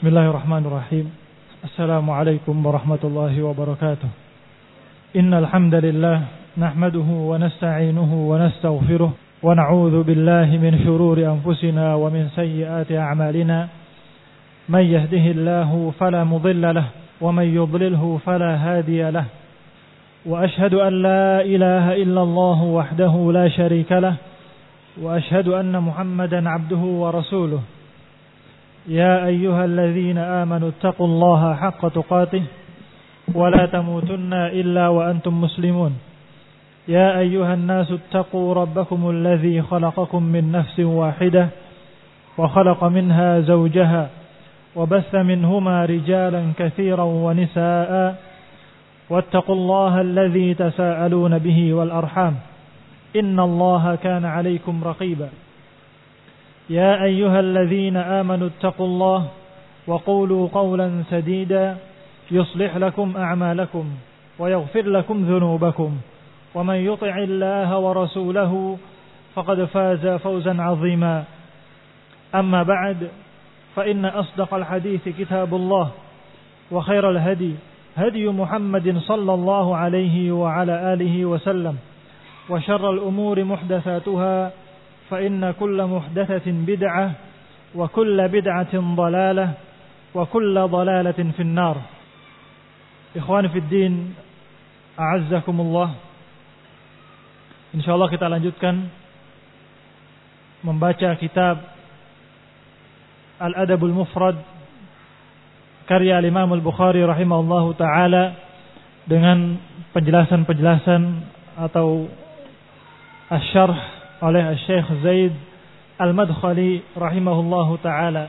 Bismillahirrahmanirrahim. Assalamualaikum warahmatullahi wabarakatuh. Innal hamdalillah nahmaduhu wa nasta'inuhu wa nastaghfiruh wa na'udzu billahi min shururi anfusina wa min sayyiati a'malina. May yahdihillahu fala mudilla lahu wa may yudlilhu fala hadiya lahu. Wa ashhadu an la ilaha illallah wahdahu la sharika lahu wa ashhadu anna Muhammadan 'abduhu wa rasuluh. يا أيها الذين آمنوا اتقوا الله حق تقاته ولا تموتن إلا وأنتم مسلمون يا أيها الناس اتقوا ربكم الذي خلقكم من نفس واحدة وخلق منها زوجها وبث منهما رجالا كثيرا ونساء واتقوا الله الذي تساءلون به والأرحام إن الله كان عليكم رقيبا يا أيها الذين آمنوا اتقوا الله وقولوا قولا سديدا يصلح لكم أعمالكم ويغفر لكم ذنوبكم ومن يطع الله ورسوله فقد فاز فوزا عظيما أما بعد فإن أصدق الحديث كتاب الله وخير الهدي هدي محمد صلى الله عليه وعلى آله وسلم وشر الأمور محدثاتها فإن كل محدثة بدعة وكل بدعة ضلالة وكل ضلالة في النار. Ikhwan fi din, a'azzakumullah. Insyaallah kita lanjutkan membaca kitab Al-Adabul Mufrad karya Imam Al-Bukhari rahimahullahu taala dengan penjelasan-penjelasan atau asy-syarh oleh Syekh Zaid Al-Madkhali rahimahullahu taala.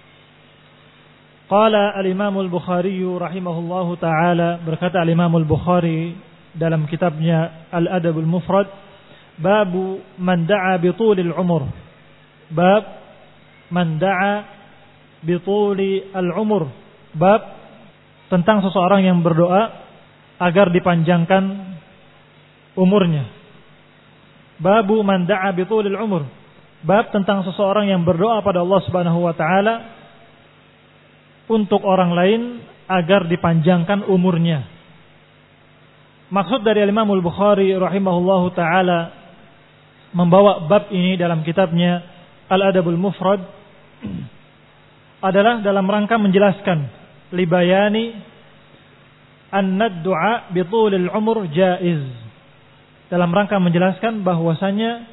Qala al-Imam Al-Bukhari rahimahullahu taala, berkata al-Imam Al-Bukhari dalam kitabnya Al-Adabul Mufrad, babu man da'a bi tulil umur. Bab man da'a bi tuli al-umur. Bab tentang seseorang yang berdoa agar dipanjangkan umurnya. Babu man da'a bi tulil umur. Bab tentang seseorang yang berdoa pada Allah Subhanahu wa taala untuk orang lain agar dipanjangkan umurnya. Maksud dari Imam Al-Bukhari rahimahullahu taala membawa bab ini dalam kitabnya Al-Adabul Mufrad adalah dalam rangka menjelaskan libayani anna ad-du'a bi tulil umur jaiz. Dalam rangka menjelaskan bahwasanya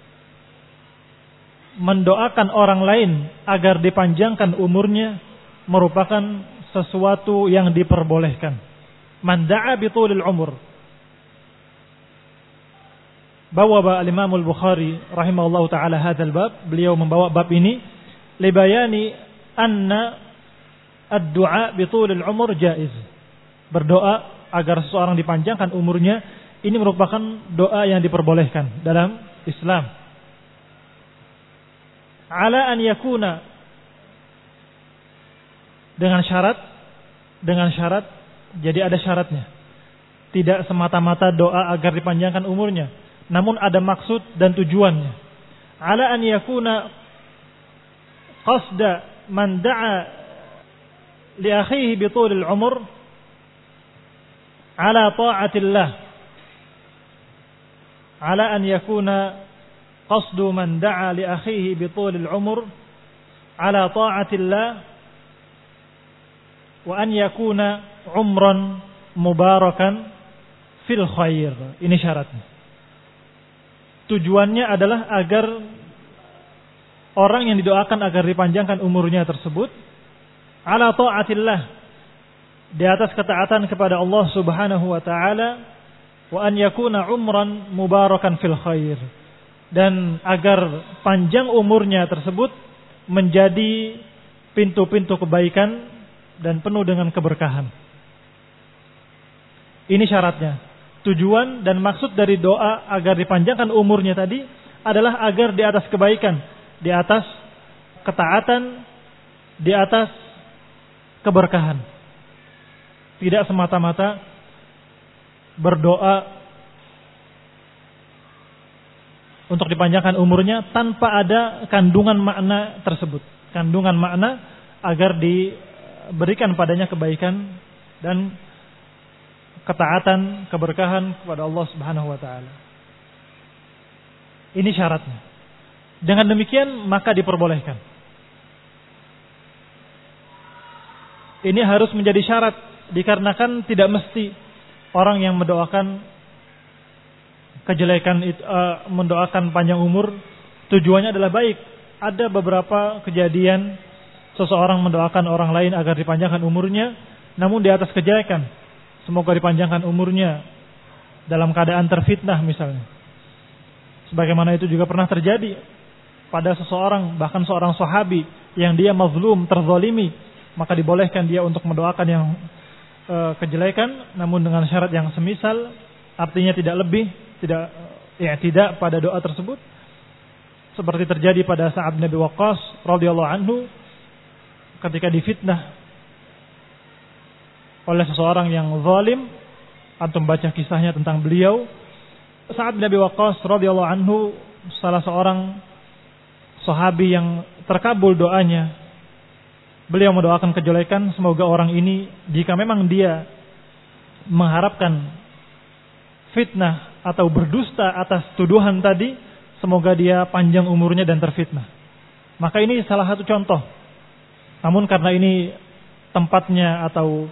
mendoakan orang lain agar dipanjangkan umurnya merupakan sesuatu yang diperbolehkan. Man da'a bi tulil umur. Bawa al-Imam Al-Bukhari rahimahullahu taala hadzal bab, beliau membawa bab ini libayani anna ad-du'a bi tulil umur jaiz. Berdoa agar seseorang dipanjangkan umurnya ini merupakan doa yang diperbolehkan dalam Islam. Ala an yakuna, dengan syarat, jadi ada syaratnya. Tidak semata-mata doa agar dipanjangkan umurnya, namun ada maksud dan tujuannya. Ala an yakuna qasda man da'a li akhihi bi tulil umur ala ta'atillah. على أن يكون قصد من دعا لأخيه بطول العمر على طاعة الله وأن يكون عمرا مباركا في الخير. Ini syaratnya. Tujuannya adalah agar orang yang didoakan agar dipanjangkan umurnya tersebut ala ta'atillah, di atas ketaatan kepada Allah Subhanahu wa taala, wa an yakuna umran mubarakan fil khair, dan agar panjang umurnya tersebut menjadi pintu-pintu kebaikan dan penuh dengan keberkahan. Ini syaratnya. Tujuan dan maksud dari doa agar dipanjangkan umurnya tadi adalah agar di atas kebaikan, di atas ketaatan, di atas keberkahan. Tidak semata-mata berdoa untuk dipanjangkan umurnya tanpa ada kandungan makna tersebut. Kandungan makna agar berikan padanya kebaikan dan ketaatan, keberkahan kepada Allah Subhanahu wa taala. Ini syaratnya. Dengan demikian maka diperbolehkan. Ini harus menjadi syarat dikarenakan tidak mesti orang yang mendoakan kejelekan mendoakan panjang umur tujuannya adalah baik. Ada beberapa kejadian seseorang mendoakan orang lain agar dipanjangkan umurnya, namun di atas kejelekan. Semoga dipanjangkan umurnya dalam keadaan terfitnah misalnya. Sebagaimana itu juga pernah terjadi pada seseorang, bahkan seorang sahabi yang dia mazlum, terzalimi, maka dibolehkan dia untuk mendoakan yang kejelekan, namun dengan syarat yang semisal, artinya tidak lebih, tidak pada doa tersebut. Seperti terjadi pada Sa'ad bin Abi Waqqas radhiyallahu anhu ketika difitnah oleh seseorang yang zalim. Antum baca kisahnya tentang beliau. Sa'ad bin Abi Waqqas radhiyallahu anhu salah seorang sahabi yang terkabul doanya. Beliau mendoakan kejelekan, semoga orang ini jika memang dia mengharapkan fitnah atau berdusta atas tuduhan tadi, semoga dia panjang umurnya dan terfitnah. Maka ini salah satu contoh. Namun karena ini tempatnya atau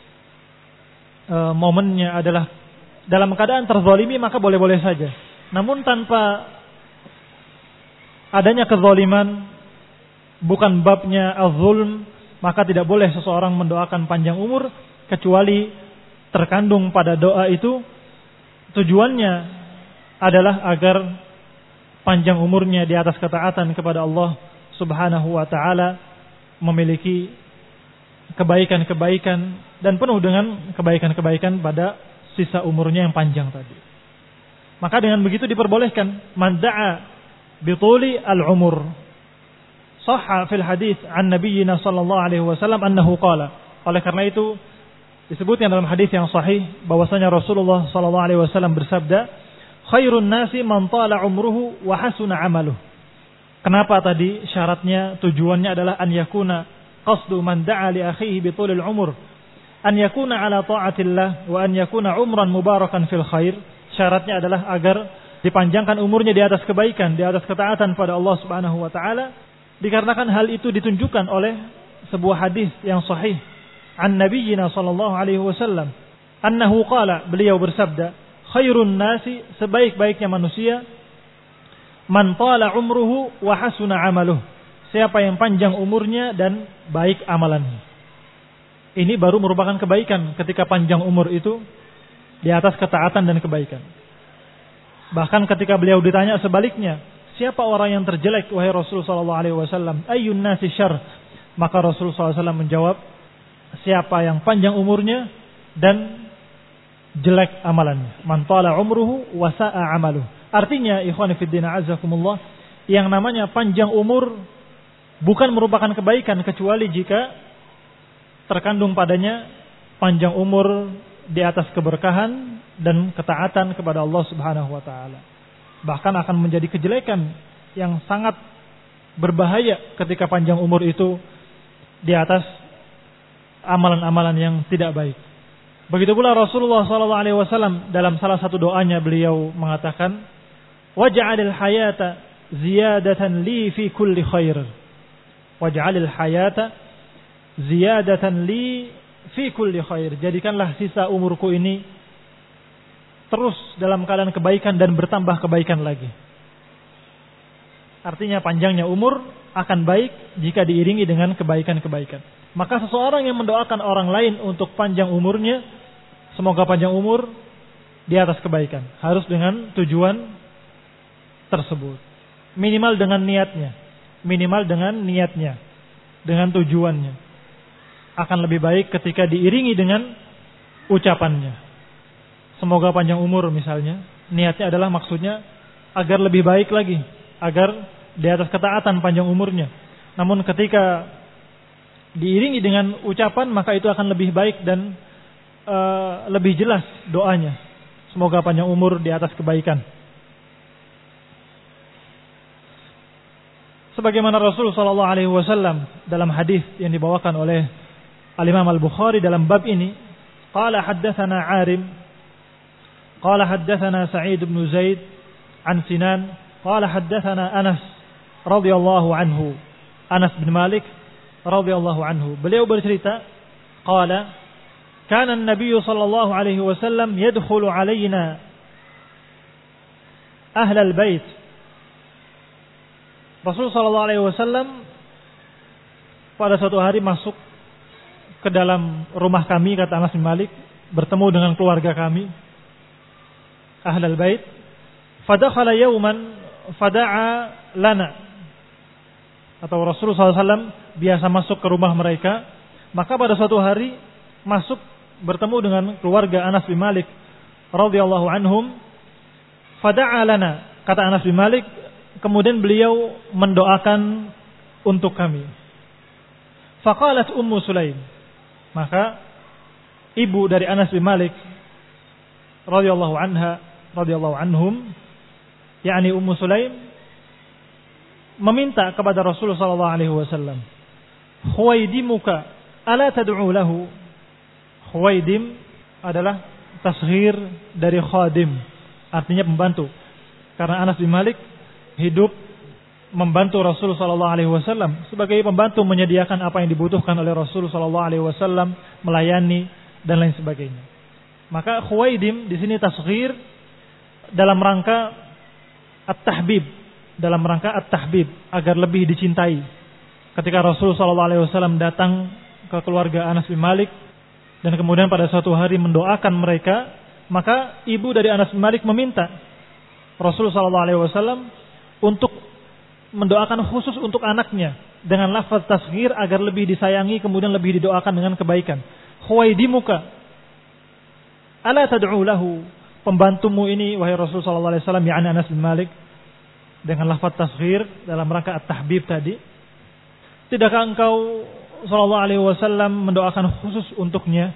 momennya adalah dalam keadaan terzalimi, maka boleh-boleh saja. Namun tanpa adanya kezaliman, bukan babnya az-zulm, maka tidak boleh seseorang mendoakan panjang umur kecuali terkandung pada doa itu tujuannya adalah agar panjang umurnya di atas ketaatan kepada Allah Subhanahu wa taala, memiliki kebaikan-kebaikan dan penuh dengan kebaikan-kebaikan pada sisa umurnya yang panjang tadi. Maka dengan begitu diperbolehkan man da'a bituli al-umur. Sahha fil hadis an nabiyyina sallallahu alaihi wasallam annahu qala. Oleh karena itu disebutkan dalam hadis yang sahih bahwasanya Rasulullah sallallahu alaihi wasallam bersabda, khairun nasi man tala umruhu wa hasuna amaluh. Kenapa tadi syaratnya, tujuannya adalah an yakuna qasdu man da'a li akhihi bi tulil umur, an yakuna ala ta'atillah wa an yakuna umran mubarakan fil khair. Syaratnya adalah agar dipanjangkan umurnya di atas kebaikan, di atas ketaatan pada Allah Subhanahu wa taala, dikarenakan hal itu ditunjukkan oleh sebuah hadis yang sahih an nabiyyina sallallahu alaihi wasallam annahu qala, beliau bersabda, khairun nasi, sebaik-baiknya manusia, man tala umruhu wa hasuna amaluh, siapa yang panjang umurnya dan baik amalannya. Ini baru merupakan kebaikan ketika panjang umur itu di atas ketaatan dan kebaikan. Bahkan ketika beliau ditanya sebaliknya, siapa orang yang terjelek wahai Rasul sallallahu alaihi wasallam? Ayyun nasi syarr? Maka Rasul sallallahu alaihi wasallam menjawab, siapa yang panjang umurnya dan jelek amalannya. Man tala umruhu wa sa'a amaluh. Artinya, ikhwan fillah azakumullah, yang namanya panjang umur bukan merupakan kebaikan kecuali jika terkandung padanya panjang umur di atas keberkahan dan ketaatan kepada Allah Subhanahu wa taala. Bahkan akan menjadi kejelekan yang sangat berbahaya ketika panjang umur itu di atas amalan-amalan yang tidak baik. Begitu pula Rasulullah SAW dalam salah satu doanya beliau mengatakan, waj'alil hayata ziyadatan li fi kulli khair. Waj'alil hayata ziyadatan li fi kulli khair. Jadikanlah sisa umurku ini terus dalam keadaan kebaikan dan bertambah kebaikan lagi. Artinya panjangnya umur akan baik jika diiringi dengan kebaikan-kebaikan. Maka seseorang yang mendoakan orang lain untuk panjang umurnya, semoga panjang umur di atas kebaikan, harus dengan tujuan tersebut. Minimal dengan niatnya, dengan tujuannya. Akan lebih baik ketika diiringi dengan ucapannya. Semoga panjang umur misalnya. Niatnya adalah maksudnya agar lebih baik lagi, agar di atas ketaatan panjang umurnya. Namun ketika diiringi dengan ucapan, maka itu akan lebih baik dan lebih jelas doanya. Semoga panjang umur di atas kebaikan. Sebagaimana Rasul sallallahu alaihi wasallam dalam hadis yang dibawakan oleh Al-Imam Al-Bukhari dalam bab ini, qala haddatsana Arim, qala haddatsana Sa'id bin Zaid an Sinan, qala haddatsana Anas radhiyallahu anhu, Anas bin Malik radhiyallahu anhu. Beliau bercerita, qala kana an-nabiy sallallahu alaihi wasallam yadkhulu alaina ahlal bait. Rasul sallallahu alaihi wasallam pada suatu hari masuk ke dalam rumah kami, kata Anas bin Malik, bertemu dengan keluarga kami, ahlal bait. Fadakhala yawman fada'a lana. Atau Rasulullah SAW biasa masuk ke rumah mereka, maka pada suatu hari masuk bertemu dengan keluarga Anas bin Malik radhiyallahu anhum. Fada'a lana, kata Anas bin Malik, kemudian beliau mendoakan untuk kami. Faqalat Ummu Sulaim, maka ibu dari Anas bin Malik radhiyallahu anha radhiyallahu anhum, yakni Ummu Sulaim, meminta kepada Rasulullah sallallahu alaihi wasallam, "Khuwaidimuka ala tad'u lahu?" Khuwaidim adalah tasghir dari khadim, artinya pembantu. Karena Anas bin Malik hidup membantu Rasul sallallahu alaihi wasallam sebagai pembantu, menyediakan apa yang dibutuhkan oleh Rasul sallallahu alaihi wasallam, melayani dan lain sebagainya. Maka Khuwaidim di sini tasghir dalam rangka at-tahbib, dalam rangka at-tahbib, agar lebih dicintai. Ketika Rasul sallallahu alaihi wasallam datang ke keluarga Anas bin Malik dan kemudian pada suatu hari mendoakan mereka, maka ibu dari Anas bin Malik meminta Rasul sallallahu alaihi wasallam untuk mendoakan khusus untuk anaknya dengan lafaz tasghir agar lebih disayangi, kemudian lebih didoakan dengan kebaikan. Khuwaidimuka ala tad'u lahu, pembantumu ini wahai Rasul sallallahu alaihi wasallam, yakni Anas bin Malik, dengan lafaz tasghir dalam rangka at-tahbib tadi. Tidakkah engkau sallallahu alaihi wasallam mendoakan khusus untuknya?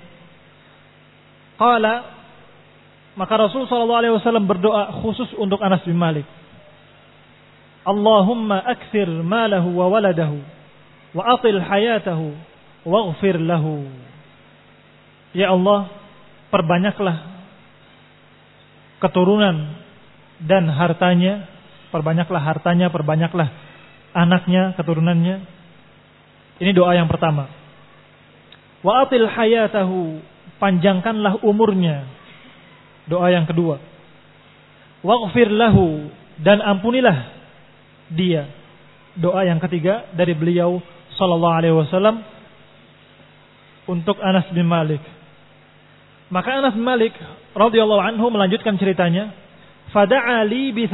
Qala, maka Rasul sallallahu alaihi wasallam berdoa khusus untuk Anas bin Malik. Allahumma akthir malahu wa waladahu wa atil hayatahu waghfir lahu. Ya Allah, perbanyaklah keturunan dan hartanya, perbanyaklah anaknya, keturunannya. Ini doa yang pertama. Wa atil hayatahu, panjangkanlah umurnya. Doa yang kedua. Waghfir lahu, dan ampunilah dia. Doa yang ketiga dari beliau sallallahu alaihi wasallam untuk Anas bin Malik. Maka Anas bin Malik radhiyallahu anhu melanjutkan ceritanya, fada'a li bi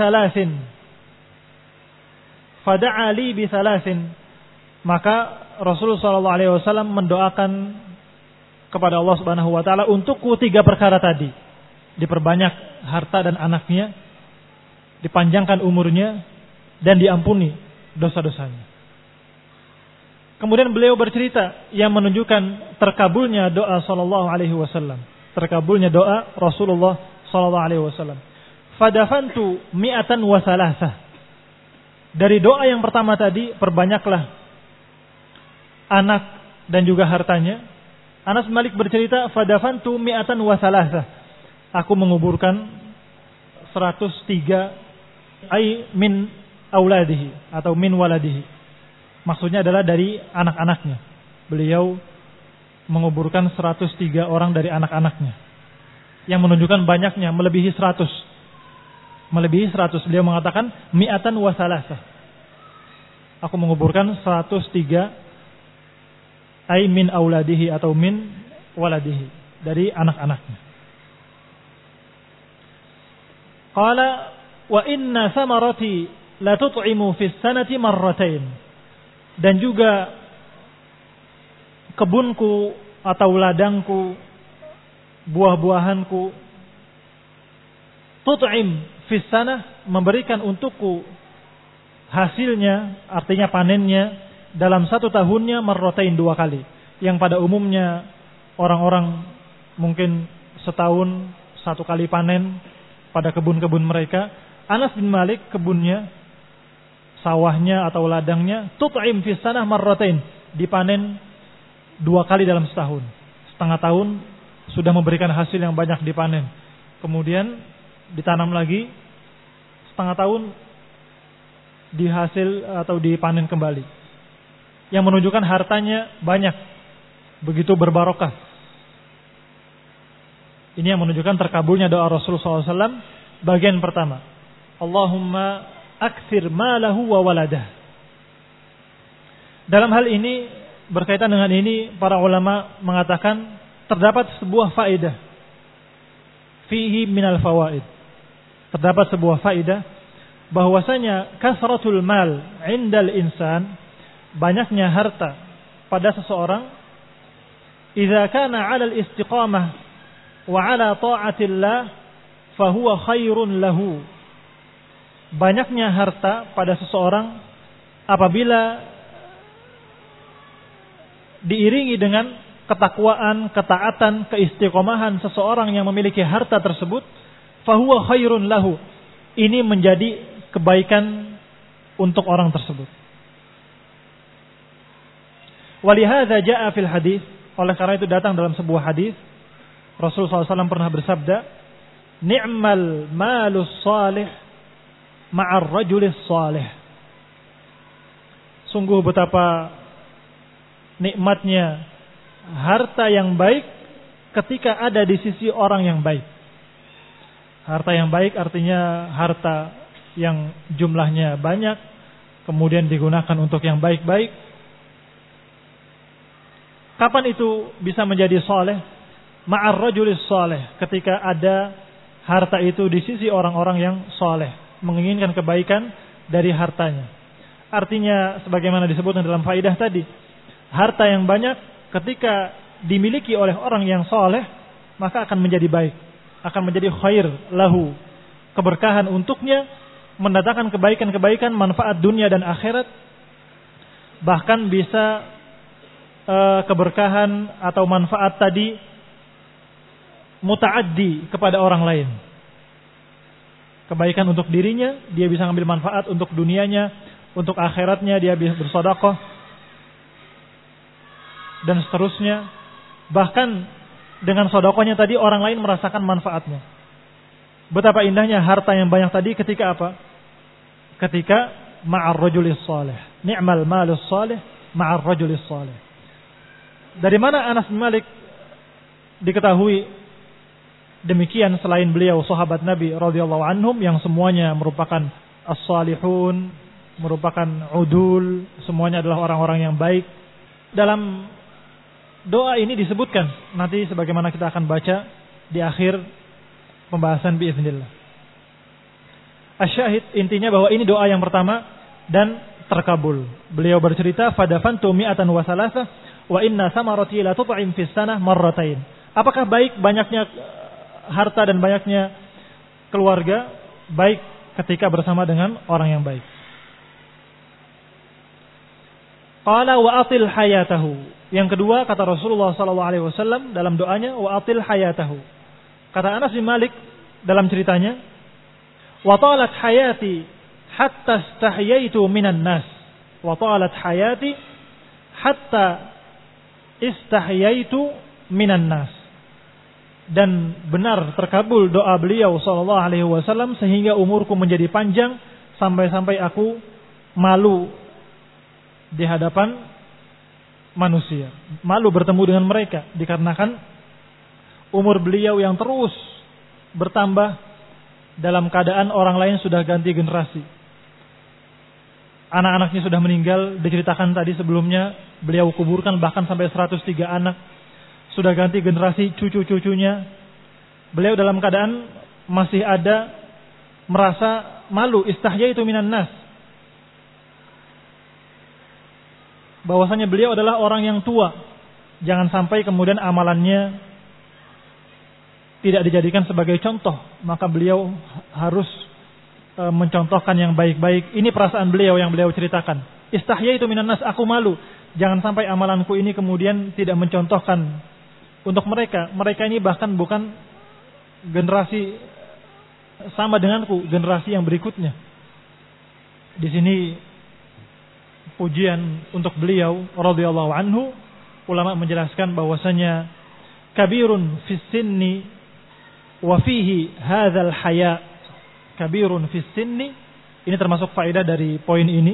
thalathin. Maka Rasulullah sallallahu alaihi wasallam mendoakan kepada Allah Subhanahu wa taala untukku 3 perkara tadi. Diperbanyak harta dan anaknya, dipanjangkan umurnya, dan diampuni dosa-dosanya. Kemudian beliau bercerita yang menunjukkan terkabulnya doa sallallahu alaihi wasallam, terkabulnya doa Rasulullah sallallahu alaihi wasallam. Fadafantu mi'atan wa salasah. Dari doa yang pertama tadi, perbanyaklah anak dan juga hartanya. Anas bin Malik bercerita, fadafantu mi'atan wa salasah. Aku menguburkan 103 ay min auladihi atau min waladihi. Maksudnya adalah dari anak-anaknya. Beliau menguburkan 103 orang dari anak-anaknya. Yang menunjukkan banyaknya, melebihi 100. Melebihi 100. Beliau mengatakan mi'atan wa salasah. Aku menguburkan 103 ay min auladihi atau min waladihi, dari anak-anaknya. Qala wa inna samarati la tut'imu fis sanati marratain. Dan juga kebunku atau ladangku, buah-buahanku, tut'im fis sanah, memberikan untukku hasilnya, artinya panennya dalam 1 tahunnya marratain, 2 kali. Yang pada umumnya orang-orang mungkin setahun 1 kali panen pada kebun-kebun mereka. Anas bin Malik kebunnya, sawahnya atau ladangnya, tut'im fis sanah marratain, dipanen 2 kali dalam setahun. Setengah tahun sudah memberikan hasil yang banyak dipanen. Kemudian ditanam lagi, setengah tahun dihasil atau dipanen kembali. Yang menunjukkan hartanya banyak, begitu berbarokah. Ini yang menunjukkan terkabulnya doa Rasulullah SAW bagian pertama. Allahumma aktsir malahu wa waladah. Dalam hal ini, berkaitan dengan ini, para ulama mengatakan terdapat sebuah faedah. Fihi minal fawaid. Terdapat sebuah faedah bahwasanya kasratul mal indal insan, banyaknya harta pada seseorang, idza kana 'ala al-istiqamah wa 'ala ta'atillah fahuwa khairun lahu. Banyaknya harta pada seseorang apabila diiringi dengan ketakwaan, ketaatan, keistiqomahan seseorang yang memiliki harta tersebut, fahuwa khairun lahu. Ini menjadi kebaikan untuk orang tersebut. Walihadza jaa fil hadis, oleh karena itu datang dalam sebuah hadis Rasulullah SAW pernah bersabda, ni'mal malus salih ma'ar rajulis salih. Sungguh betapa nikmatnya harta yang baik ketika ada di sisi orang yang baik. Harta yang baik artinya harta yang jumlahnya banyak, kemudian digunakan untuk yang baik-baik. Kapan itu bisa menjadi saleh? Ma'ar rajulis saleh, ketika ada harta itu di sisi orang-orang yang saleh, menginginkan kebaikan dari hartanya. Artinya sebagaimana disebutkan dalam faidah tadi, harta yang banyak ketika dimiliki oleh orang yang saleh, maka akan menjadi baik, akan menjadi khair lahu, keberkahan untuknya, mendatangkan kebaikan-kebaikan, manfaat dunia dan akhirat. Bahkan bisa keberkahan atau manfaat tadi mutaaddi kepada orang lain. Kebaikan untuk dirinya, dia bisa ambil manfaat untuk dunianya, untuk akhiratnya, dia bisa bersedekah dan seterusnya. Bahkan dengan sedekahnya tadi orang lain merasakan manfaatnya. Betapa indahnya harta yang banyak tadi ketika apa? Ketika ma'ar rajulis salih. Ni'mal malus salih ma'ar rajulis salih. Dari mana Anas bin Malik diketahui demikian selain beliau sahabat Nabi radhiyallahu anhum yang semuanya merupakan as-salihun, merupakan udul, semuanya adalah orang-orang yang baik. Dalam doa ini disebutkan nanti sebagaimana kita akan baca di akhir pembahasan biiznillah. Asyahid, intinya bahwa ini doa yang pertama dan terkabul. Beliau bercerita, fadafantu mi'atan wa salasa wa inna samarati la tut'im fis sanah marratain. Apakah baik banyaknya harta dan banyaknya keluarga? Baik ketika bersama dengan orang yang baik. Qala wa atil hayatahu. Yang kedua, kata Rasulullah SAW dalam doanya, wa atil hayatahu. Kata Anas bin Malik dalam ceritanya, wa talat hayati hatta istahyaitu minan nas. Wa talat hayati hatta istahyaitu minan nas. Dan benar terkabul doa beliau SAW sehingga umurku menjadi panjang sampai-sampai aku malu di hadapan manusia, malu bertemu dengan mereka dikarenakan umur beliau yang terus bertambah dalam keadaan orang lain sudah ganti generasi. Anak-anaknya sudah meninggal, diceritakan tadi sebelumnya beliau kuburkan bahkan sampai 103 anak. Sudah ganti generasi cucu-cucunya. Beliau dalam keadaan masih ada merasa malu, istahyaitu minan nas. Bahwasanya beliau adalah orang yang tua. Jangan sampai kemudian amalannya tidak dijadikan sebagai contoh, maka beliau harus mencontohkan yang baik-baik. Ini perasaan beliau yang beliau ceritakan. Istahyaitu minan nas, aku malu. Jangan sampai amalanku ini kemudian tidak mencontohkan untuk mereka. Mereka ini bahkan bukan generasi sama denganku, generasi yang berikutnya. Di sini pujian untuk beliau radhiyallahu anhu. ulama menjelaskan bahwasanya kabirun fis sinni wa fihi hadzal haya. Kabirun fis sinni, ini termasuk faedah dari poin ini.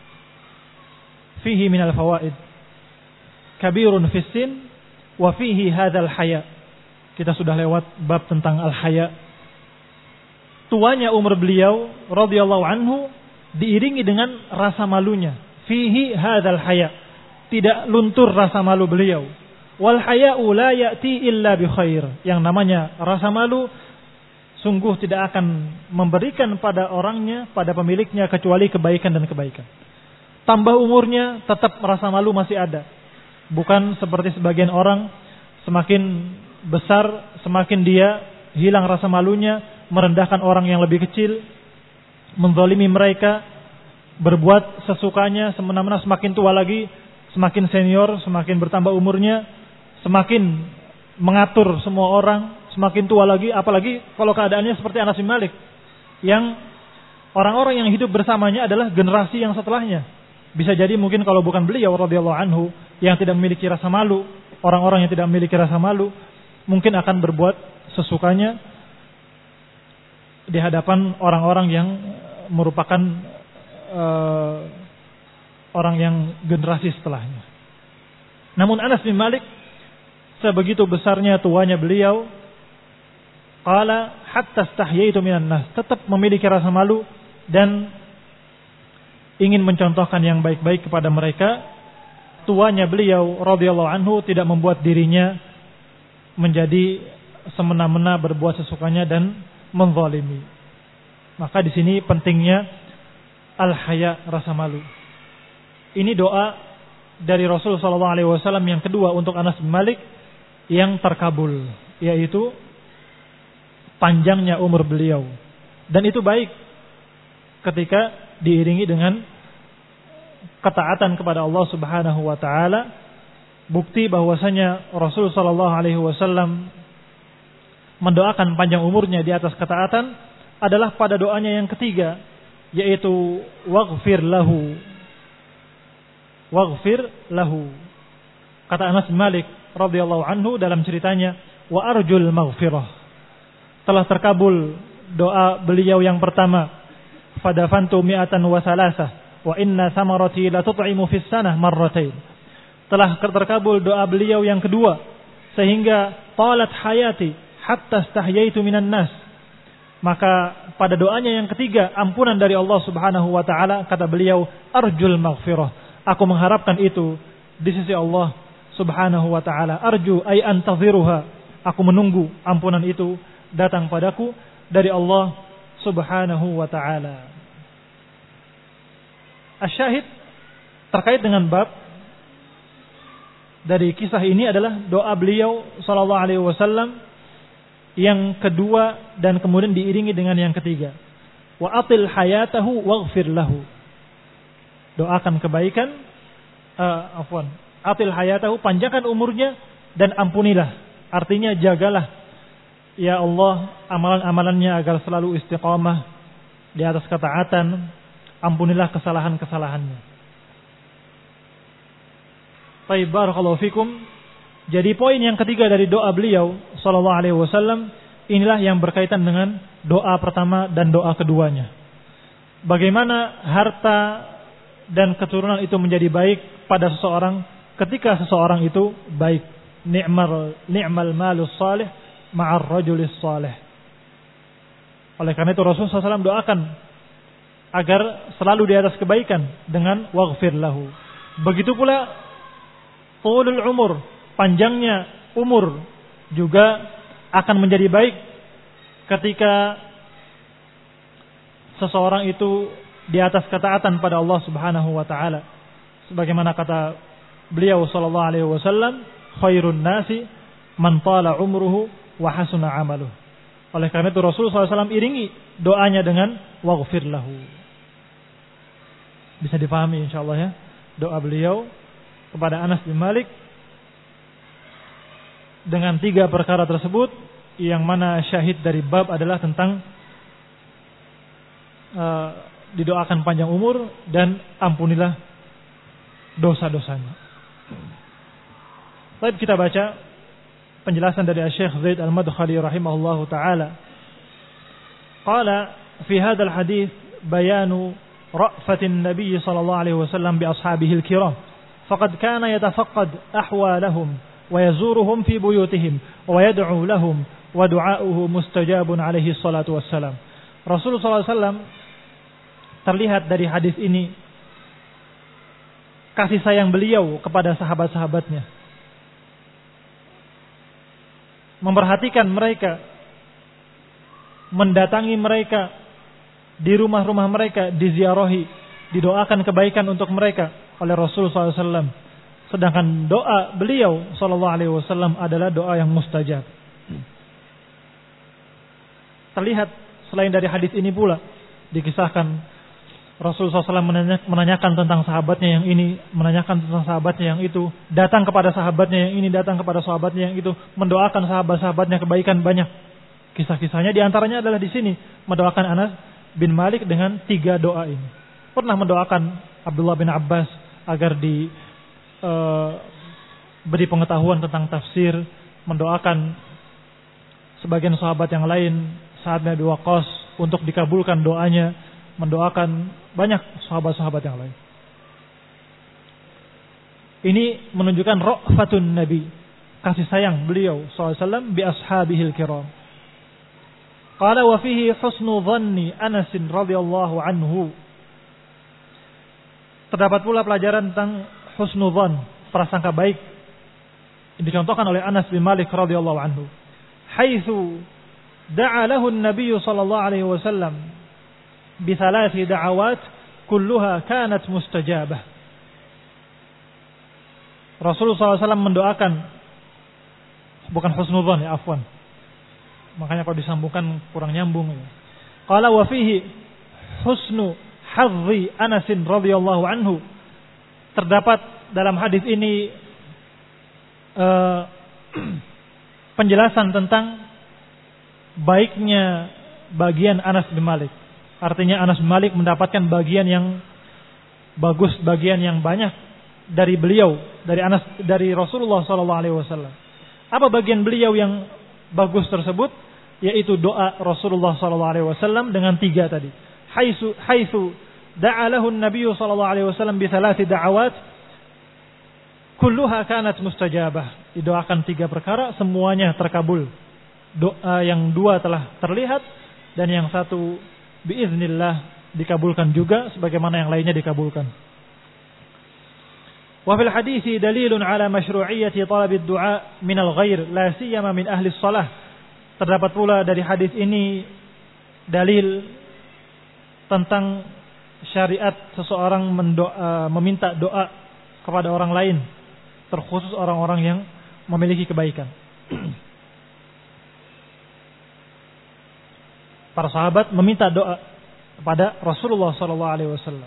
Fihi minal fawaid. Kabirun fis sin wa fihi hadzal haya. Kita sudah lewat bab tentang al-haya. Tuanya umur beliau radhiyallahu anhu diiringi dengan rasa malunya. Fihi hadzal haya. Tidak luntur rasa malu beliau. Wal haya'u la ya'ti illa bi khair. Yang namanya rasa malu sungguh tidak akan memberikan pada orangnya, pada pemiliknya kecuali kebaikan dan kebaikan. Tambah umurnya tetap rasa malu masih ada. Bukan seperti sebagian orang semakin besar semakin dia hilang rasa malunya, merendahkan orang yang lebih kecil, menzalimi mereka, berbuat sesukanya semena-mena. Semakin tua lagi, semakin senior, semakin bertambah umurnya, semakin mengatur semua orang, semakin tua lagi. Apalagi kalau keadaannya seperti Anas bin Malik, yang orang-orang yang hidup bersamanya adalah generasi yang setelahnya. Bisa jadi mungkin kalau bukan beliau radhiyallahu anhu yang tidak memiliki rasa malu, orang-orang yang tidak memiliki rasa malu mungkin akan berbuat sesukanya di hadapan orang-orang yang merupakan orang yang generasi setelahnya. Namun Anas bin Malik sebegitu besarnya tuanya beliau, qala hatta istahyaitu minan nas, tetap memiliki rasa malu dan ingin mencontohkan yang baik-baik kepada mereka. Tuanya beliau radhiyallahu anhu tidak membuat dirinya menjadi semena-mena berbuat sesukanya dan menzalimi. Maka di sini pentingnya al-haya, rasa malu. Ini doa dari Rasul sallallahu alaihi wasallam yang kedua untuk Anas bin Malik yang terkabul, yaitu panjangnya umur beliau. Dan itu baik ketika diiringi dengan ketaatan kepada Allah Subhanahu wa taala. Bukti bahwasanya Rasul sallallahu alaihi wasallam mendoakan panjang umurnya di atas ketaatan adalah pada doanya yang ketiga, yaitu waghfir lahu. Waghfir lahu. Kata Anas bin Malik radhiyallahu anhu dalam ceritanya, wa arjul maghfirah. Telah terkabul doa beliau yang pertama, fadafantu mi'atan wa salasah wa inna samarati la tut'imu fis sanah marratain. Telah terkabul doa beliau yang kedua, sehingga talat hayati hatta istahyaitu minan nas. Maka pada doanya yang ketiga, ampunan dari Allah Subhanahu wa taala, kata beliau, arjul maghfirah. Aku mengharapkan itu di sisi Allah Subhanahu wa taala. Arju ay antaziruha. Aku menunggu ampunan itu datang padaku dari Allah Subhanahu wa taala. Asyahid terkait dengan bab dari kisah ini adalah doa beliau sallallahu alaihi wasallam yang kedua dan kemudian diiringi dengan yang ketiga. Wa atil hayatahu waghfir lahu. Doakan kebaikan, atil hayatahu, panjangkan umurnya dan ampunilah. Artinya jagalah ya Allah amalan-amalannya agar selalu istiqamah di atas ketaatan. Ampunilah kesalahan-kesalahannya. Baik, barakallahu fikum. Jadi poin yang ketiga dari doa beliau sallallahu alaihi wasallam inilah yang berkaitan dengan doa pertama dan doa keduanya. Bagaimana harta dan keturunan itu menjadi baik pada seseorang ketika seseorang itu baik. Ni'mal malus salih ma'ar rajulis salih. Oleh karena itu Rasulullah SAW doakan agar selalu di atas kebaikan dengan waghfir lahu. Begitu pula tulul umur, panjangnya umur juga akan menjadi baik ketika seseorang itu di atas ketaatan pada Allah Subhanahu wa taala. Sebagaimana kata beliau sallallahu alaihi wasallam, khairun nasi man tala umruhu wa hasuna amaluhu. Oleh karena itu Rasulullah SAW iringi doanya dengan waghfir lahu. Bisa dipahami insyaallah ya doa beliau kepada Anas bin Malik dengan 3 perkara tersebut, yang mana syahid dari bab adalah tentang didoakan panjang umur dan ampunilah dosa-dosanya. Baik, kita baca penjelasan dari Syekh Zaid Al-Madkhali rahimahullahu taala. Qala fi hadzal hadits bayanu ra'fatin nabiy sallallahu alaihi wasallam bi ashabihi al-kiram. Faqad kana yatafaqqad ahwalahum wa yazuruhum fi buyutihim wa yad'u lahum wa du'a'uhu mustajabun alaihi salatu wassalam. Rasulullah SAW terlihat dari hadis ini kasih sayang beliau kepada sahabat-sahabatnya, memperhatikan mereka, mendatangi mereka di rumah-rumah mereka, diziarahi, didoakan kebaikan untuk mereka oleh Rasulullah SAW. Sedangkan doa beliau SAW adalah doa yang mustajab. Terlihat selain dari hadis ini pula dikisahkan Rasulullah SAW menanyakan tentang sahabatnya yang ini, menanyakan tentang sahabatnya yang itu, datang kepada sahabatnya yang ini, datang kepada sahabatnya yang itu, mendoakan sahabat-sahabatnya kebaikan banyak. Kisah-kisahnya diantaranya adalah di sini mendoakan Anas bin Malik dengan 3 doa ini. Pernah mendoakan Abdullah bin Abbas agar beri pengetahuan tentang tafsir, mendoakan sebagian sahabat yang lain, Sa'ad bin Abi Waqqas, untuk dikabulkan doanya, mendoakan banyak sahabat-sahabat yang lain. Ini menunjukkan ra'fatun Nabi, kasih sayang beliau SAW bi ashabihil kiram. Qala wa fihi husnu dhanni Anas radhiyallahu anhu. Terdapat pula pelajaran tentang husnu dhann, prasangka baik, yang dicontohkan oleh Anas bin Malik radhiyallahu anhu. Haitsu da'a lahu an-nabiy sallallahu alaihi wasallam bi thalathi da'awat kulluha kanat mustajabah. Rasulullah SAW mendoakan, bukan husnudzan ya, afwan. Makanya kalau disambungkan kurang nyambung ya. Qala wa fihi husnu hadzi Anas radhiyallahu anhu. Terdapat dalam hadis ini penjelasan tentang baiknya bagian Anas bin Malik. Artinya Anas bin Malik mendapatkan bagian yang bagus, bagian yang banyak dari beliau, dari Rasulullah SAW. Apa bagian beliau yang bagus tersebut? Yaitu doa Rasulullah SAW dengan 3 tadi. Haitsu da'a lahu an-nabiy sallallahu alaihi wasallam bi 3 da'awat kulluha kanat mustajabah. Didoakan 3 perkara, semuanya terkabul. Doa yang 2 telah terlihat dan yang 1 biiznillah dikabulkan juga sebagaimana yang lainnya dikabulkan. Wa fil hadithi dalilun ala masyru'iyyati talab ad-du'a min al-ghair la siyama min ahli shalah. Terdapat pula dari hadis ini dalil tentang syariat seseorang meminta doa kepada orang lain, terkhusus orang-orang yang memiliki kebaikan. Para sahabat meminta doa kepada Rasulullah sallallahu alaihi wasallam.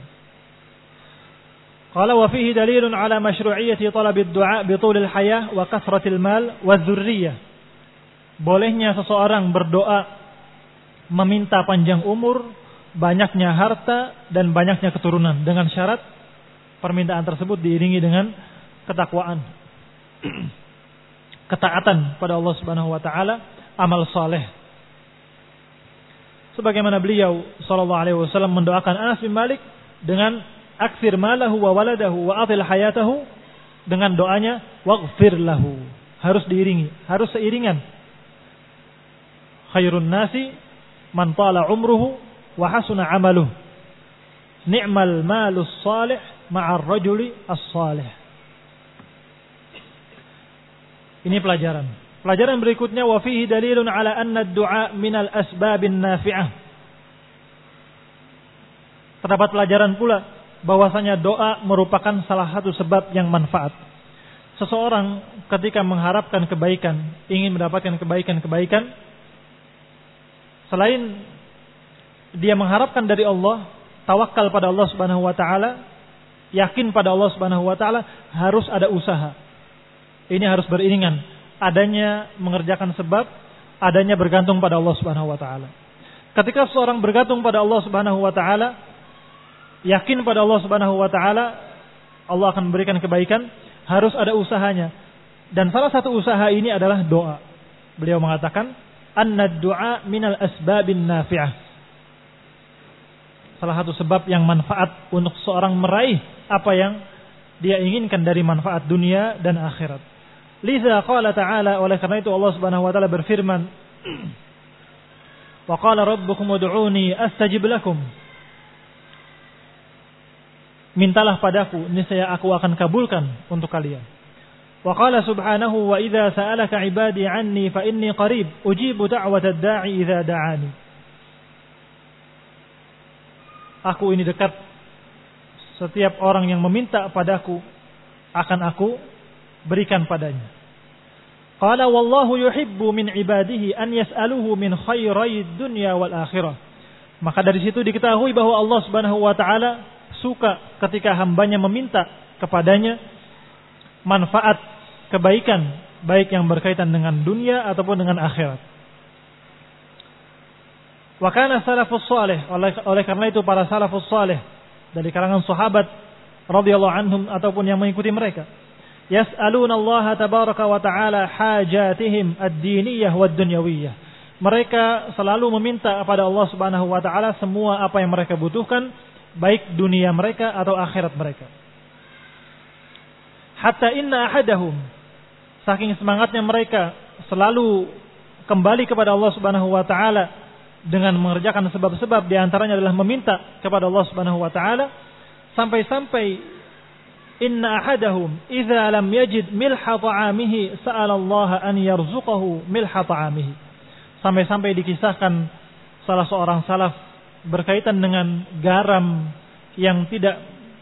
Qala wa fihi dalilun ala masyru'iyyati talab ad-du'a bi tulil hayah wa kathratil mal wa dzurriyyah. Bolehnya seseorang berdoa meminta panjang umur, banyaknya harta dan banyaknya keturunan, dengan syarat permintaan tersebut diiringi dengan ketakwaan, ketaatan pada Allah Subhanahu wa taala, amal saleh. Sebagaimana beliau sallallahu alaihi wasallam mendoakan Anas bin Malik dengan aktsir malahu wa waladahu wa atil hayatahu, dengan doanya waghfir lahu. Harus diiringi, harus seiringan. Khairun nasi man tala umruhu wa hasuna amaluh. Ni'mal malus salih ma'ar rajuli as-salih. Ini pelajaran. Pelajaran berikutnya, wa fihi dalilun ala anna ad-du'a minal asbabin nafi'ah. Terdapat pelajaran pula bahwasanya doa merupakan salah satu sebab yang manfaat. Seseorang ketika mengharapkan kebaikan, ingin mendapatkan kebaikan-kebaikan, selain dia mengharapkan dari Allah, tawakal pada Allah Subhanahu wa taala, yakin pada Allah Subhanahu wa taala, harus ada usaha. Ini harus beriringan, adanya mengerjakan sebab, adanya bergantung pada Allah Subhanahu wa taala. Ketika seorang bergantung pada Allah Subhanahu wa taala, yakin pada Allah Subhanahu wa taala, Allah akan memberikan kebaikan, harus ada usahanya. Dan salah satu usaha ini adalah doa. Beliau mengatakan, anna du'a minal asbabin nafi'ah. Salah satu sebab yang manfaat untuk seorang meraih apa yang dia inginkan dari manfaat dunia dan akhirat. Liza qala ta'ala, oleh karena itu Allah Subhanahu wa taala berfirman, wa qala rabbukum ud'uni astajib lakum. Mintalah padaku, niscaya aku akan kabulkan untuk kalian. Wa qala subhanahu, wa idza sa'alaka 'ibadi 'anni fa inni qarib ujibu da'watad da'i idza da'ani. Aku ini dekat, setiap orang yang meminta padaku akan aku berikan padanya. Qala wallahu yuhibbu min ibadihi an yas'aluhu min khairid dunya wal akhirah. Maka dari situ diketahui bahwa Allah Subhanahu wa taala suka ketika hambanya meminta kepadanya manfaat kebaikan, baik yang berkaitan dengan dunia ataupun dengan akhirat. Wa kana salafus salih, oleh karena itu para salafus salih dari kalangan sahabat radhiyallahu anhum ataupun yang mengikuti mereka, yas'aluna Allah tabaraka wa ta'ala hajatihim ad-diniyah wad-dunyawiyah. Mereka selalu meminta kepada Allah Subhanahu wa taala semua apa yang mereka butuhkan, baik dunia mereka atau akhirat mereka. Hatta inna ahadahum, saking semangatnya mereka selalu kembali kepada Allah Subhanahu wa taala dengan mengerjakan sebab-sebab, di antaranya adalah meminta kepada Allah Subhanahu wa taala, sampai-sampai inna ahadahum idza lam yajid milha ta'amihi sa'ala Allah an yarzuqahu milha ta'amihi. Sampai-sampai dikisahkan salah seorang salaf berkaitan dengan garam yang tidak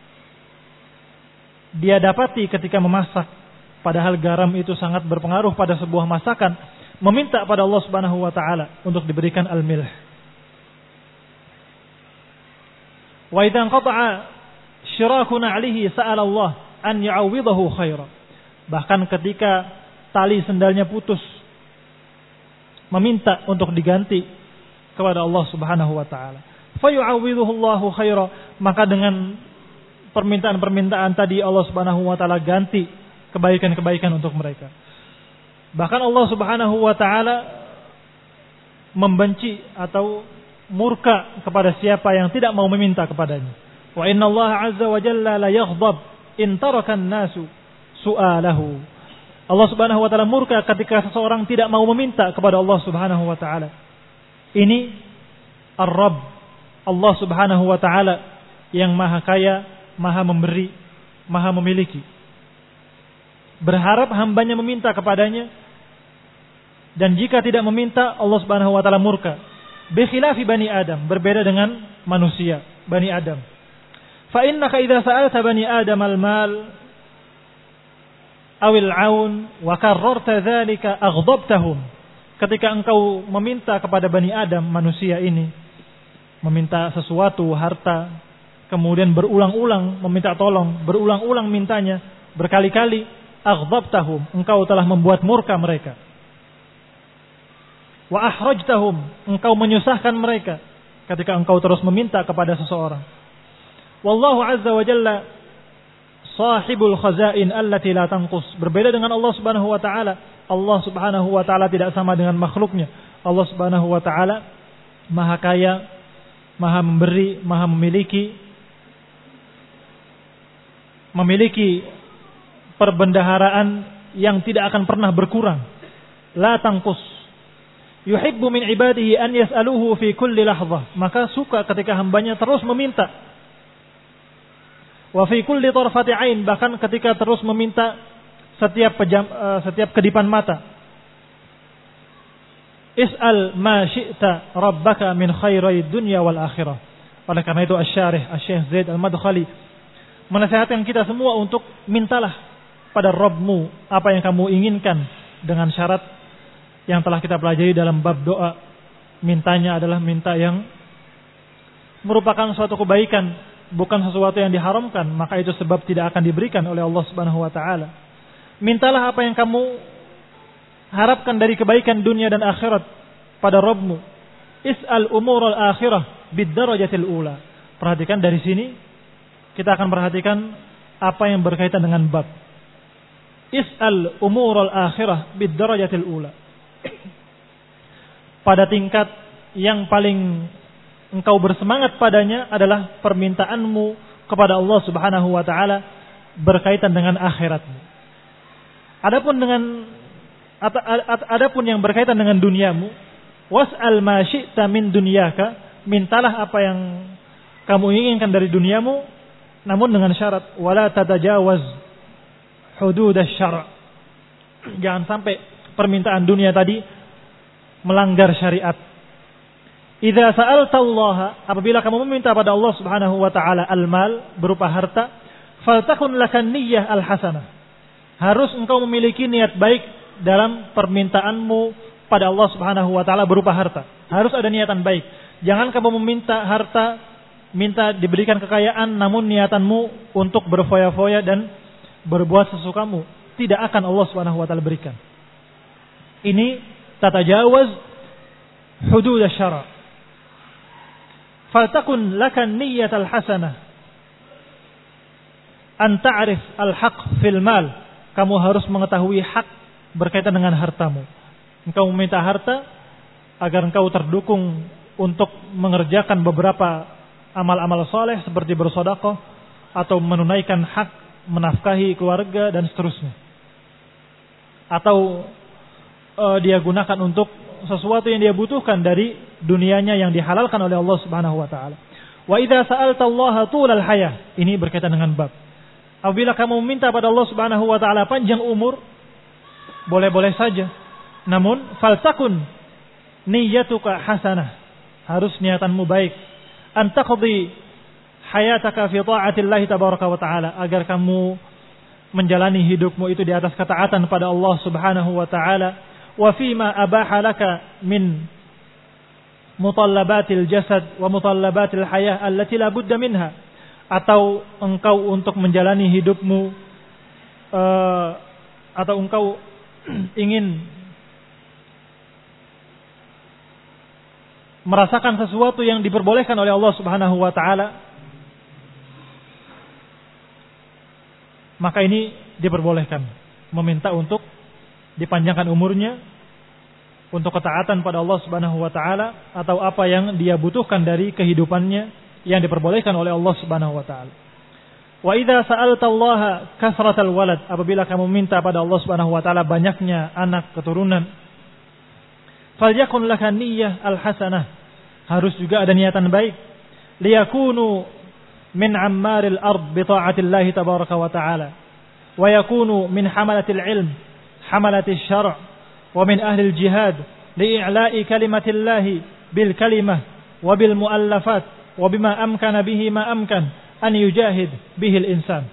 dia dapati ketika memasak, padahal garam itu sangat berpengaruh pada sebuah masakan, meminta pada Allah Subhanahu wa taala untuk diberikan al-milh. Wa idza qata'a syirakun 'alaihi sa'ala Allah an yu'awwidahu khaira. Bahkan ketika tali sendalnya putus, meminta untuk diganti kepada Allah Subhanahu wa taala. Fa yu'awwiduhu Allahu khaira, maka dengan permintaan-permintaan tadi Allah Subhanahu wa taala ganti kebaikan-kebaikan untuk mereka. Bahkan Allah Subhanahu wa taala membenci atau murka kepada siapa yang tidak mau meminta kepadanya. Wa inna Allah azza wa jalla la yaghdab in taraka an-nasu su'alahu. Allah Subhanahu wa taala murka ketika seseorang tidak mau meminta kepada Allah Subhanahu wa taala. Ini Ar-Rabb, Allah Subhanahu wa taala yang Maha Kaya, Maha Memberi, Maha Memiliki. Berharap hambanya meminta kepadanya, dan jika tidak meminta Allah Subhanahu wa taala murka. Bi khilafi bani Adam, berbeda dengan manusia, Bani Adam. Fa innaka idza sa'alta bani Adam al-mal aw al-'aun wa karrarta dzalika aghdabtahum. Ketika engkau meminta kepada Bani Adam, manusia ini, meminta sesuatu, harta, kemudian berulang-ulang meminta tolong, berulang-ulang mintanya, berkali-kali, aghdabtahum, engkau telah membuat murka mereka. Wa ahrajtahum, engkau menyusahkan mereka ketika engkau terus meminta kepada seseorang. Wallahu azza wa jalla sahibul khazain allati la tanqus. Berbeda dengan Allah Subhanahu wa taala. Allah Subhanahu wa taala tidak sama dengan makhluknya. Allah Subhanahu wa taala Maha Kaya, Maha Memberi, Maha memiliki perbendaharaan yang tidak akan pernah berkurang. La tanqus. Yuhibbu min ibadihi an yas'aluhu fi kulli lahzah. Maka suka ketika hambanya terus meminta. Wa fi kulli tarfati ain, bahkan ketika terus meminta setiap kedipan mata. Is'al ma syi'ta rabbaka min khairid dunya wal akhirah. Oleh karena itu Asy-Syaikh Zaid Al-Madkhali menasihatkan kita semua untuk mintalah pada Rabbmu apa yang kamu inginkan, dengan syarat yang telah kita pelajari dalam bab doa. Mintanya adalah minta yang merupakan suatu kebaikan, bukan sesuatu yang diharamkan, maka itu sebab tidak akan diberikan oleh Allah Subhanahu wa taala. Mintalah apa yang kamu harapkan dari kebaikan dunia dan akhirat pada Rabbmu. Is'al umur al-akhirah bid-darajatil ula. Perhatikan dari sini kita akan perhatikan apa yang berkaitan dengan bab. is'al umurul akhirah bid darajatil ula. Pada tingkat yang paling engkau bersemangat padanya adalah permintaanmu kepada Allah Subhanahu wa taala berkaitan dengan akhiratmu. Adapun yang berkaitan dengan duniamu, was'al ma syi'ta min dunyaka, mintalah apa yang kamu inginkan dari duniamu, namun dengan syarat wala tatajawaz hududasy syara'. Jangan sampai permintaan dunia tadi melanggar syariat. Idza sa'alta Allah, apabila kamu meminta pada Allah Subhanahu wa taala al-mal berupa harta, faltakun lakan niyyah al-hasanah. Harus engkau memiliki niat baik dalam permintaanmu pada Allah Subhanahu wa taala berupa harta. Harus ada niatan baik. Jangan kamu meminta harta, minta diberikan kekayaan, namun niatanmu untuk berfoya-foya dan berbuat sesukamu, tidak akan Allah Subhanahu wa taala berikan. Ini tatajawaz hudud asy-syara'. Faltakun lakan niyyatul hasanah an ta'rif al-haq fil mal. Kamu harus mengetahui hak berkaitan dengan hartamu. Engkau meminta harta agar engkau terdukung untuk mengerjakan beberapa amal-amal saleh seperti bersedekah atau menunaikan hak menafkahi keluarga dan seterusnya. Atau dia gunakan untuk sesuatu yang dia butuhkan dari dunianya yang dihalalkan oleh Allah Subhanahu wa taala. Wa idza sa'alta Allah tulal hayah, ini berkaitan dengan bab. Apabila kamu meminta pada Allah Subhanahu wa taala panjang umur, boleh-boleh saja. Namun faltakun niyyatuka hasanah. Harus niatanmu baik. An taqdi hayataka fi ta'atillah tabaraka wa taala, agar kamu menjalani hidupmu itu di atas ketaatan pada Allah Subhanahu wa taala. Wa fima abaha laka min mutallabatil jasad wa mutallabatil hayah allati la budda minha, atau engkau untuk menjalani hidupmu atau engkau ingin merasakan sesuatu yang diperbolehkan oleh Allah Subhanahu wa taala, maka ini diperbolehkan meminta untuk dipanjangkan umurnya, untuk ketaatan pada Allah Subhanahu wa taala, atau apa yang dia butuhkan dari kehidupannya yang diperbolehkan oleh Allah Subhanahu wa taala. Wa idza sa'alta Allah kasratal walad, apabila kamu minta pada Allah Subhanahu wa taala banyaknya anak keturunan, falyakun laka niyyah al-hasanah, harus juga ada niatan baik, liyakunu min ammaril ard bi ta'atillah tabaraka wa taala, wa yakunu min hamalatil ilm hamalatil syara' wa min ahlil jihad li'i'la'i kalimatillah bil kalimah wa bil muallafat wa bima amkana bihi ma amkan an yujahid bihil insan.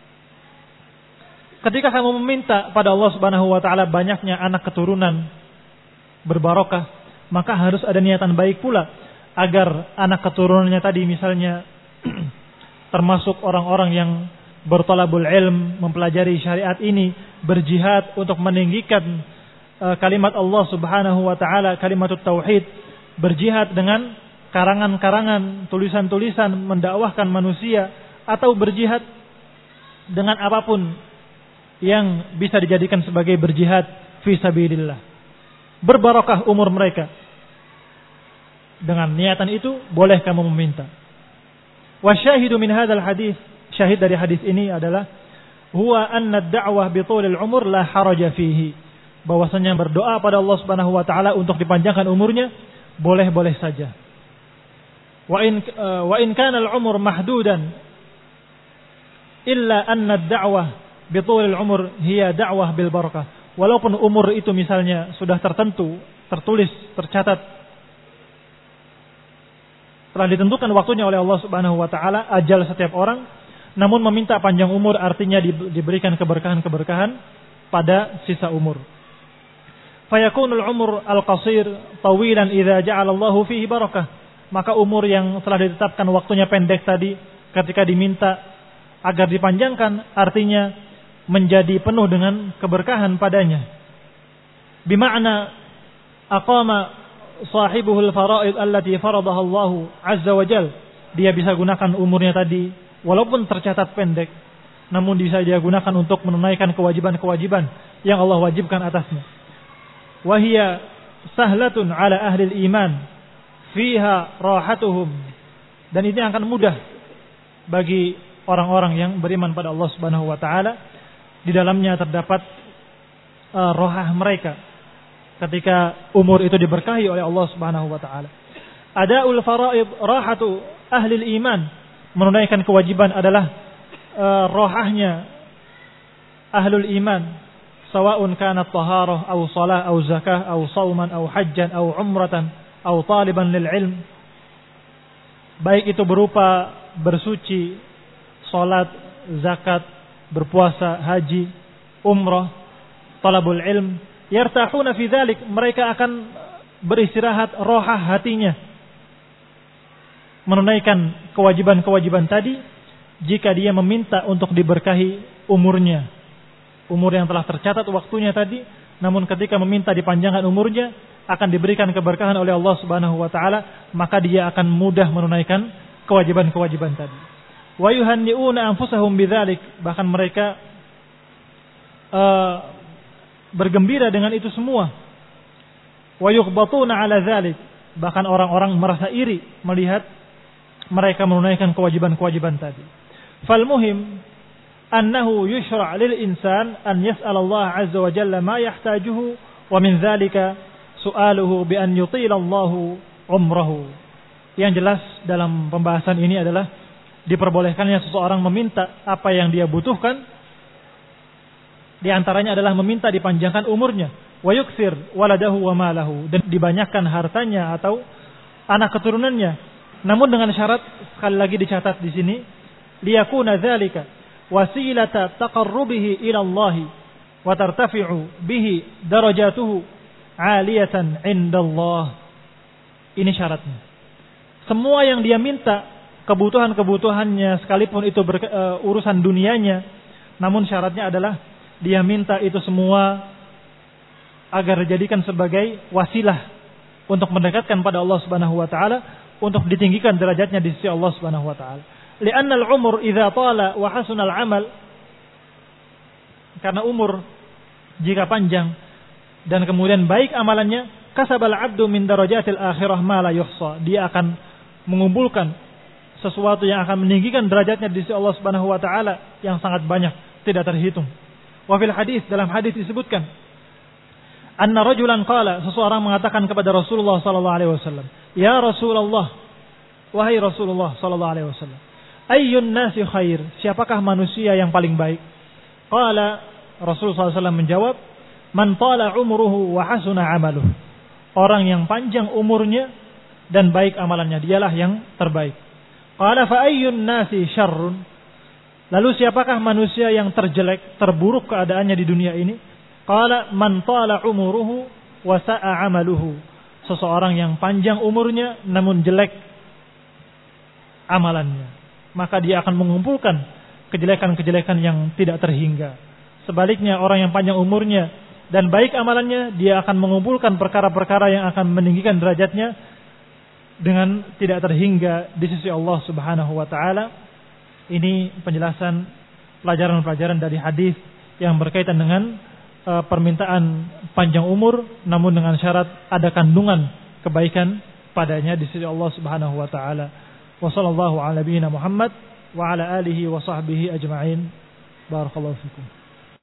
Ketika kamu meminta pada Allah Subhanahu wa taala banyaknya anak keturunan berbarokah, maka harus ada niatan baik pula agar anak keturunannya tadi misalnya termasuk orang-orang yang bertalabul ilm, mempelajari syariat ini, berjihad untuk meninggikan kalimat Allah Subhanahu wa taala, kalimatut tauhid, berjihad dengan karangan-karangan, tulisan-tulisan mendakwahkan manusia, atau berjihad dengan apapun yang bisa dijadikan sebagai berjihad fi sabilillah. Berbarokah umur mereka. Dengan niatan itu boleh kamu meminta. Wasyahidu min hadzal hadis, syahid dari hadis ini adalah huwa anna ad-da'wah bi tulil umur la haraja fihi. Bahwasanya berdoa pada Allah Subhanahu wa taala untuk dipanjangkan umurnya boleh-boleh saja. Wa in kana al-umur mahdudan illa anna ad-da'wah bi tulil umur hiya da'wah bil barakah. Walaupun umur itu misalnya sudah tertentu, tertulis, tercatat, telah ditentukan waktunya oleh Allah Subhanahu wa taala, ajal setiap orang, namun meminta panjang umur artinya diberikan keberkahan-keberkahan pada sisa umur. Fayakunul umur al-qasir tawilan idza ja'ala Allahu fihi barakah. Maka umur yang telah ditetapkan waktunya pendek tadi, ketika diminta agar dipanjangkan, artinya menjadi penuh dengan keberkahan padanya. Bima'na aqama sahibuhul fara'id allati faradaha Allah azza wa jal. Dia bisa gunakan umurnya tadi walaupun tercatat pendek, namun bisa dia gunakan untuk menunaikan kewajiban-kewajiban yang Allah wajibkan atasnya. Wa hiya sahlatun ala ahli iman fiha rahatuhum, dan ini akan mudah bagi orang-orang yang beriman pada Allah Subhanahu wa taala. Di dalamnya terdapat rohah mereka ketika umur itu diberkahi oleh Allah Subhanahu wa taala. Adaul faraid rahatu ahli iman, menunaikan kewajiban adalah rohahnya ahlul iman, sawa'un kanat taharah aw salah aw zakah aw sauman aw hajjan aw umratan aw taliban lil ilm, baik itu berupa bersuci, salat, zakat, berpuasa, haji, umrah, talabul ilm, yartahuna fi dzalik, mereka akan beristirahat rohah hatinya menunaikan kewajiban-kewajiban tadi jika dia meminta untuk diberkahi umurnya, umur yang telah tercatat waktunya tadi, namun ketika meminta dipanjangkan umurnya akan diberikan keberkahan oleh Allah Subhanahu wa taala, maka dia akan mudah menunaikan kewajiban-kewajiban tadi. Wa yuhanni'una anfusahum bidzalik, bahkan mereka bergembira dengan itu semua. Wa yughbatuna 'ala dzalik, bahkan orang-orang merasa iri melihat mereka menunaikan kewajiban-kewajiban tadi. Fal muhim annahu yushra' lil insan an yas'al Allah 'azza wa jalla ma yahtajuhu, wa min dzalika su'aluhu bi an yutila Allahu umrahu. Yang jelas dalam pembahasan ini adalah diperbolehkannya seseorang meminta apa yang dia butuhkan. Di antaranya adalah meminta dipanjangkan umurnya, wa yuksir waladahu wa malahu, dan dibanyakkan hartanya atau anak keturunannya. Namun dengan syarat, sekali lagi dicatat di sini, liyakuna dzalika wasilata taqarrubihi ila Allah wa tartafi'u bihi darajatuhu 'aliyatan 'inda Allah. Ini syaratnya. Semua yang dia minta, kebutuhan-kebutuhannya sekalipun itu urusan dunianya, namun syaratnya adalah dia minta itu semua agar dijadikan sebagai wasilah untuk mendekatkan pada Allah Subhanahu wa taala, untuk ditinggikan derajatnya di sisi Allah Subhanahu wa taala. Li'anna al-umur idza tala wa hasuna al-amal, karena umur jika panjang dan kemudian baik amalannya, kasabal 'abdu min darajatil akhirah ma la yuhsa, dia akan mengumpulkan sesuatu yang akan meninggikan derajatnya di sisi Allah Subhanahu wa taala yang sangat banyak, tidak terhitung. Wa fil hadis, dalam hadis disebutkan, anna rajulan qala, seseorang mengatakan kepada Rasulullah sallallahu alaihi wasallam, ya Rasulullah, wahai Rasulullah sallallahu alaihi wasallam, ayyun nasi khair, siapakah manusia yang paling baik? Qala, Rasulullah sallallahu alaihi wasallam menjawab, man tala umruhu wa hasuna amaluhu, orang yang panjang umurnya dan baik amalannya, dialah yang terbaik. Qala fa ayyun nasi syarrun, lalu siapakah manusia yang terjelek, terburuk keadaannya di dunia ini? Qala man tala umuruhu wa sa'a amaluhu, seseorang yang panjang umurnya namun jelek amalannya, maka dia akan mengumpulkan kejelekan-kejelekan yang tidak terhingga. Sebaliknya, orang yang panjang umurnya dan baik amalannya, dia akan mengumpulkan perkara-perkara yang akan meninggikan derajatnya dengan tidak terhingga di sisi Allah Subhanahu wa taala. Ini penjelasan pelajaran-pelajaran dari hadis yang berkaitan dengan permintaan panjang umur, namun dengan syarat ada kandungan kebaikan padanya di sisi Allah Subhanahu wa taala. Wa sallallahu ala nabiyyina Muhammad wa ala alihi wa sahbihi ajma'in. Barakallahu fikum.